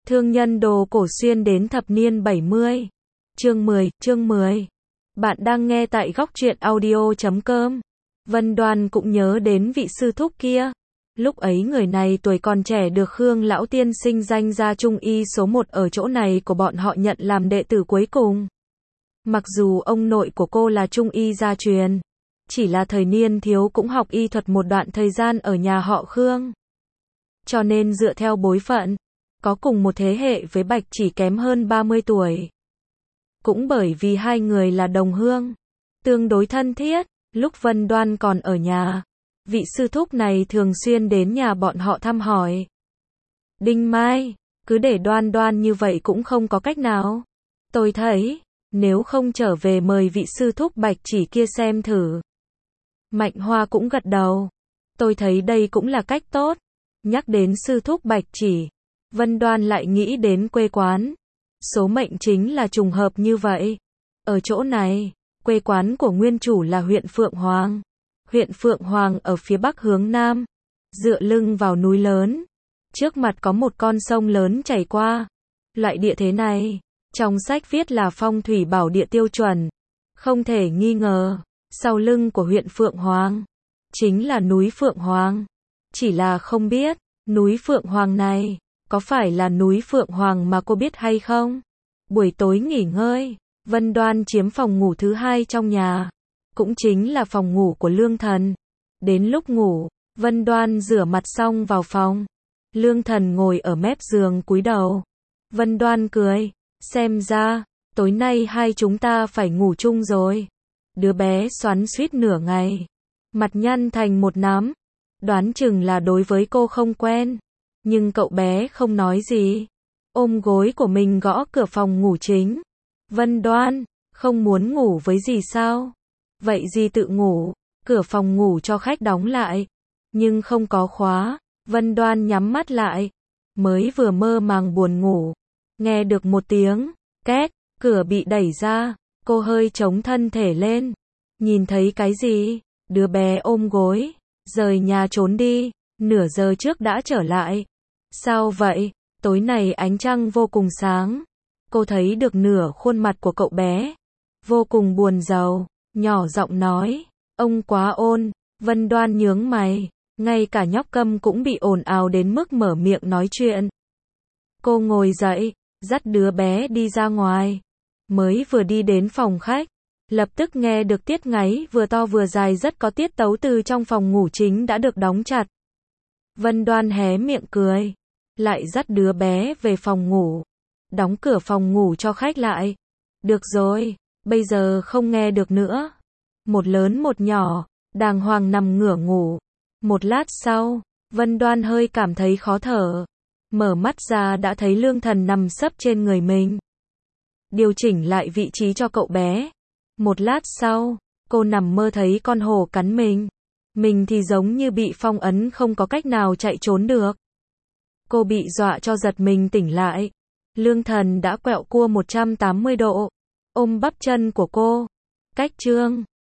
Thương nhân đồ cổ xuyên đến thập niên 70. Chương 10. Bạn đang nghe tại góc truyện audio.com. Vân Đoan cũng nhớ đến vị sư thúc kia. Lúc ấy người này tuổi còn trẻ được Khương lão tiên sinh danh ra trung y số 1 ở chỗ này của bọn họ nhận làm đệ tử cuối cùng. Mặc dù ông nội của cô là trung y gia truyền, chỉ là thời niên thiếu cũng học y thuật một đoạn thời gian ở nhà họ Khương. Cho nên dựa theo bối phận, có cùng một thế hệ với Bạch chỉ kém hơn 30 tuổi. Cũng bởi vì hai người là đồng hương, tương đối thân thiết, lúc Vân Đoan còn ở nhà, vị sư thúc này thường xuyên đến nhà bọn họ thăm hỏi. Đinh Mai, cứ để Đoan Đoan như vậy cũng không có cách nào. Tôi thấy, nếu không trở về mời vị sư thúc Bạch chỉ kia xem thử. Mạnh Hoa cũng gật đầu. Tôi thấy đây cũng là cách tốt. Nhắc đến sư thúc Bạch chỉ, Vân Đoan lại nghĩ đến quê quán. Số mệnh chính là trùng hợp như vậy. Ở chỗ này, quê quán của nguyên chủ là huyện Phượng Hoàng. Huyện Phượng Hoàng ở phía bắc hướng nam, dựa lưng vào núi lớn. Trước mặt có một con sông lớn chảy qua. Loại địa thế này, trong sách viết là phong thủy bảo địa tiêu chuẩn. Không thể nghi ngờ, sau lưng của huyện Phượng Hoàng chính là núi Phượng Hoàng. Chỉ là không biết, núi Phượng Hoàng này có phải là núi Phượng Hoàng mà cô biết hay không? Buổi tối nghỉ ngơi, Vân Đoan chiếm phòng ngủ thứ hai trong nhà, cũng chính là phòng ngủ của Lương Thần. Đến lúc ngủ, Vân Đoan rửa mặt xong vào phòng. Lương Thần ngồi ở mép giường cúi đầu. Vân Đoan cười, xem ra tối nay hai chúng ta phải ngủ chung rồi. Đứa bé xoắn xuýt nửa ngày, mặt nhăn thành một nắm, đoán chừng là đối với cô không quen. Nhưng cậu bé không nói gì, ôm gối của mình gõ cửa phòng ngủ chính. Vân Đoan, không muốn ngủ với dì sao? Vậy dì tự ngủ. Cửa phòng ngủ cho khách đóng lại, nhưng không có khóa. Vân Đoan nhắm mắt lại, mới vừa mơ màng buồn ngủ, nghe được một tiếng két, cửa bị đẩy ra. Cô hơi chống thân thể lên, nhìn thấy cái gì? Đứa bé ôm gối, rời nhà trốn đi, nửa giờ trước đã trở lại. Sao vậy? Tối nay ánh trăng vô cùng sáng. Cô thấy được nửa khuôn mặt của cậu bé, vô cùng buồn rầu, nhỏ giọng nói, ông quá ôn. Vân Đoan nhướng mày, ngay cả nhóc Câm cũng bị ồn ào đến mức mở miệng nói chuyện. Cô ngồi dậy, dắt đứa bé đi ra ngoài. Mới vừa đi đến phòng khách, lập tức nghe được tiếng ngáy vừa to vừa dài rất có tiết tấu từ trong phòng ngủ chính đã được đóng chặt. Vân Đoan hé miệng cười, lại dắt đứa bé về phòng ngủ, đóng cửa phòng ngủ cho khách lại. Được rồi, bây giờ không nghe được nữa. Một lớn một nhỏ, đàng hoàng nằm ngửa ngủ. Một lát sau, Vân Đoan hơi cảm thấy khó thở. Mở mắt ra đã thấy Lương Thần nằm sấp trên người mình, điều chỉnh lại vị trí cho cậu bé. Một lát sau, cô nằm mơ thấy con hổ cắn mình. Mình thì giống như bị phong ấn không có cách nào chạy trốn được. Cô bị dọa cho giật mình tỉnh lại. Lương Thần đã quẹo cua 180 độ, ôm bắp chân của cô. Cách chương